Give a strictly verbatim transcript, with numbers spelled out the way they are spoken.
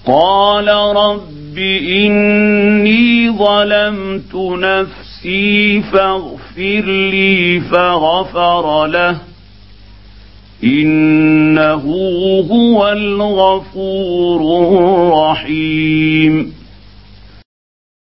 قال رب إني ظلمت نفسي فاغفر لي فغفر له إنه هو الغفور الرحيم.